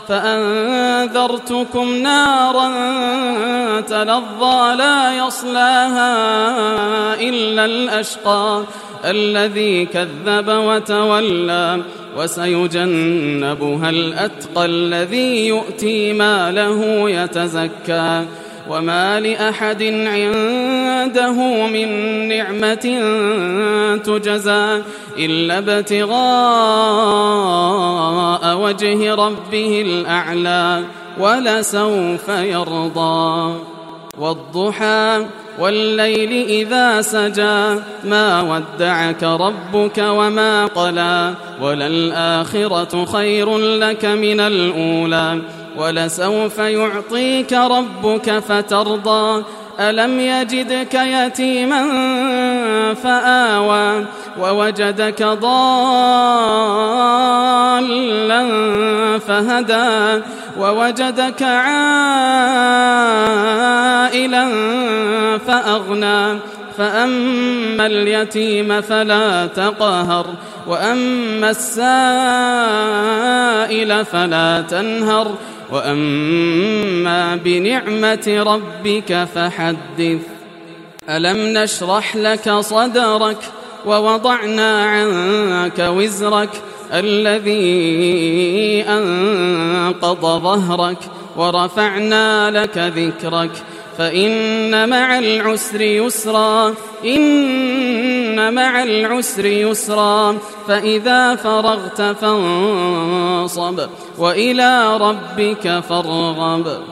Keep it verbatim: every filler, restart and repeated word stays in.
فأنذرتكم نارا تلظى لا يصلاها إلا الأشقى الذي كذب وتولى وسيجنبها الأتقى الذي يؤتي ماله يتزكى وما لأحد عنده من نعمة تجزى إلا ابتغاء وجه ربه الأعلى ولسوف يرضى والضحى والليل إذا سجى ما ودعك ربك وما قلى وللآخرة خير لك من الأولى ولسوف يعطيك ربك فترضى ألم يجدك يتيما فآوى ووجدك ضالا فهدى ووجدك عائلا فأغنى فأما اليتيم فلا تقهر وأما السائل فلا تنهر وأما بنعمة ربك فحدث ألم نشرح لك صدرك ووضعنا عنك وزرك الذي أنقض ظهرك ورفعنا لك ذكرك فإن مع العسر يسرا إن مع العسر يسرا فإذا فرغت فانصب وإلى ربك فارغب.